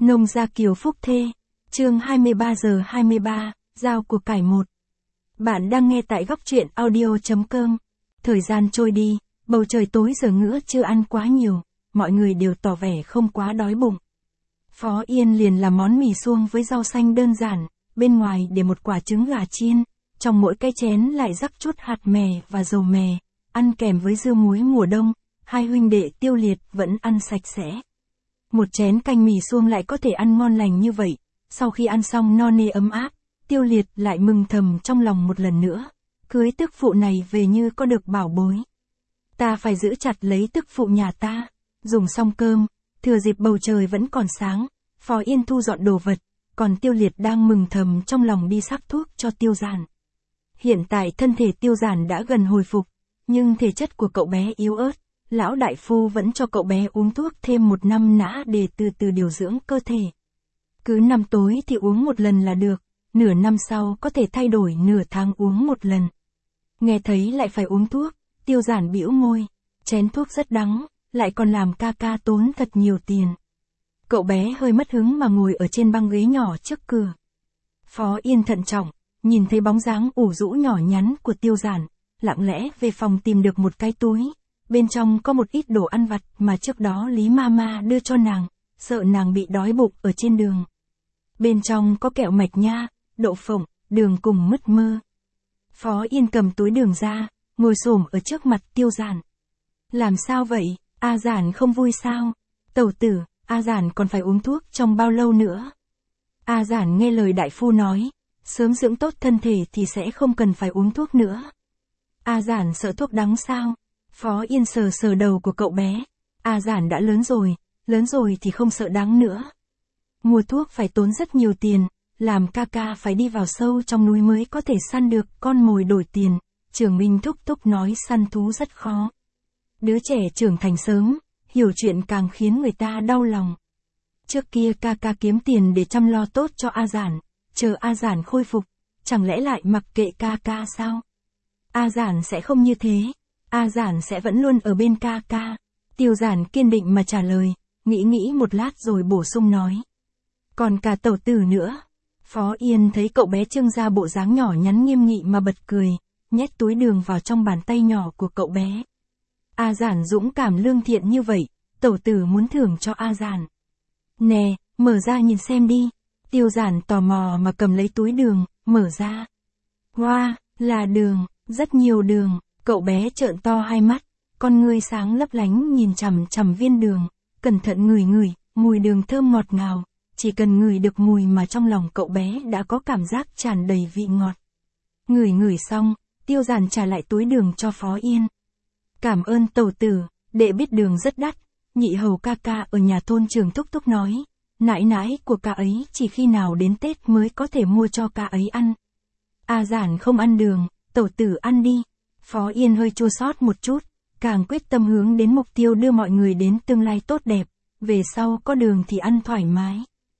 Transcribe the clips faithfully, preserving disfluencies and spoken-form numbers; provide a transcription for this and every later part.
Nông gia Kiều Phúc Thê, chương hai mươi ba giờ hai mươi ba, giao của cải một. Bạn đang nghe tại góc truyện audio.com. Thời gian trôi đi, bầu trời tối giờ ngữa chưa ăn quá nhiều, mọi người đều tỏ vẻ không quá đói bụng. Phó Yên liền làm món mì suông với rau xanh đơn giản, bên ngoài để một quả trứng gà chiên, trong mỗi cái chén lại rắc chút hạt mè và dầu mè, ăn kèm với dưa muối mùa đông, hai huynh đệ Tiêu Liệt vẫn ăn sạch sẽ. Một chén canh mì suông lại có thể ăn ngon lành như vậy, sau khi ăn xong no nê ấm áp, Tiêu Liệt lại mừng thầm trong lòng một lần nữa, cưới tức phụ này về như có được bảo bối. Ta phải giữ chặt lấy tức phụ nhà ta. Dùng xong cơm, thừa dịp bầu trời vẫn còn sáng, Phó Yên thu dọn đồ vật, còn Tiêu Liệt đang mừng thầm trong lòng đi sắc thuốc cho Tiêu Giản. Hiện tại thân thể Tiêu Giản đã gần hồi phục, nhưng thể chất của cậu bé yếu ớt, lão đại phu vẫn cho cậu bé uống thuốc thêm một năm nã để từ từ điều dưỡng cơ thể. Cứ năm tối thì uống một lần là được, nửa năm sau có thể thay đổi nửa tháng uống một lần. Nghe thấy lại phải uống thuốc, Tiêu Giản bĩu môi, chén thuốc rất đắng, lại còn làm ca ca tốn thật nhiều tiền. Cậu bé hơi mất hứng mà ngồi ở trên băng ghế nhỏ trước cửa. Phó Yên thận trọng, nhìn thấy bóng dáng ủ rũ nhỏ nhắn của Tiêu Giản, lặng lẽ về phòng tìm được một cái túi. Bên trong có một ít đồ ăn vặt mà trước đó Lý Mama đưa cho nàng, sợ nàng bị đói bụng ở trên đường. Bên trong có kẹo mạch nha, đậu phộng, đường cùng mứt mơ. Phó Yên cầm túi đường ra, ngồi xổm ở trước mặt Tiêu Giản. Làm sao vậy, A Giản không vui sao? Tẩu tử, A Giản còn phải uống thuốc trong bao lâu nữa? A Giản nghe lời đại phu nói, sớm dưỡng tốt thân thể thì sẽ không cần phải uống thuốc nữa. A Giản sợ thuốc đắng sao? Phó Yên sờ sờ đầu của cậu bé. A Giản đã lớn rồi, lớn rồi thì không sợ đắng nữa. Mua thuốc phải tốn rất nhiều tiền, làm ca ca phải đi vào sâu trong núi mới có thể săn được con mồi đổi tiền. Trường Minh thúc thúc nói săn thú rất khó. Đứa trẻ trưởng thành sớm, hiểu chuyện càng khiến người ta đau lòng. Trước kia ca ca kiếm tiền để chăm lo tốt cho A Giản, chờ A Giản khôi phục, chẳng lẽ lại mặc kệ ca ca sao? A Giản sẽ không như thế. A Giản sẽ vẫn luôn ở bên ca ca. Tiêu Giản kiên định mà trả lời, nghĩ nghĩ một lát rồi bổ sung nói. Còn cả tẩu tử nữa. Phó Yên thấy cậu bé trưng ra bộ dáng nhỏ nhắn nghiêm nghị mà bật cười, nhét túi đường vào trong bàn tay nhỏ của cậu bé. A Giản dũng cảm lương thiện như vậy, tẩu tử muốn thưởng cho A Giản. Nè, mở ra nhìn xem đi. Tiêu Giản tò mò mà cầm lấy túi đường, mở ra. Wow, là đường, rất nhiều đường. Cậu bé trợn to hai mắt, con ngươi sáng lấp lánh nhìn chằm chằm viên đường, cẩn thận ngửi ngửi, mùi đường thơm ngọt ngào, chỉ cần ngửi được mùi mà trong lòng cậu bé đã có cảm giác tràn đầy vị ngọt. Ngửi ngửi xong, Tiêu Giản trả lại túi đường cho Phó Yên. Cảm ơn tẩu tử, đệ biết đường rất đắt, nhị hầu ca ca ở nhà thôn Trường thúc thúc nói, nãi nãi của ca ấy chỉ khi nào đến Tết mới có thể mua cho ca ấy ăn. A Giản không ăn đường, tẩu tử ăn đi. Phó Yên hơi chua xót một chút, càng quyết tâm hướng đến mục tiêu đưa mọi người đến tương lai tốt đẹp, về sau có đường thì ăn thoải mái.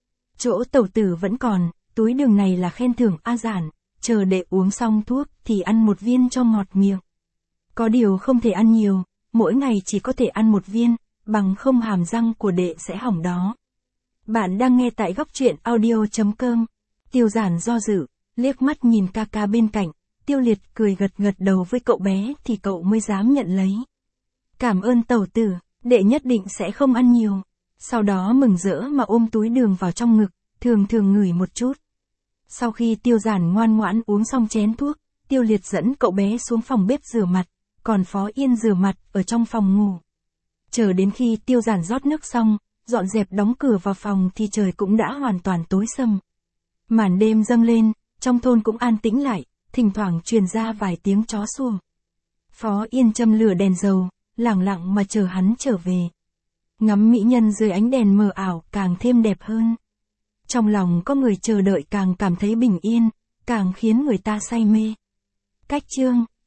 Chỗ tẩu tử vẫn còn, túi đường này là khen thưởng A Giản, chờ đệ uống xong thuốc thì ăn một viên cho ngọt miệng. Có điều không thể ăn nhiều, mỗi ngày chỉ có thể ăn một viên, bằng không hàm răng của đệ sẽ hỏng đó. Bạn đang nghe tại góc truyện audio.com. Tiêu Giản do dự, liếc mắt nhìn ca ca bên cạnh. Tiêu Liệt cười gật gật đầu với cậu bé thì cậu mới dám nhận lấy. Cảm ơn tẩu tử, đệ nhất định sẽ không ăn nhiều. Sau đó mừng rỡ mà ôm túi đường vào trong ngực, thường thường ngửi một chút. Sau khi Tiêu Giản ngoan ngoãn uống xong chén thuốc, Tiêu Liệt dẫn cậu bé xuống phòng bếp rửa mặt, còn Phó Yên rửa mặt ở trong phòng ngủ. Chờ đến khi Tiêu Giản rót nước xong, dọn dẹp đóng cửa vào phòng thì trời cũng đã hoàn toàn tối sầm. Màn đêm dâng lên, trong thôn cũng an tĩnh lại. Thỉnh thoảng truyền ra vài tiếng chó sủa. Phó Yên châm lửa đèn dầu, lẳng lặng mà chờ hắn trở về. Ngắm mỹ nhân dưới ánh đèn mờ ảo càng thêm đẹp hơn. Trong lòng có người chờ đợi càng cảm thấy bình yên, càng khiến người ta say mê. Cách chương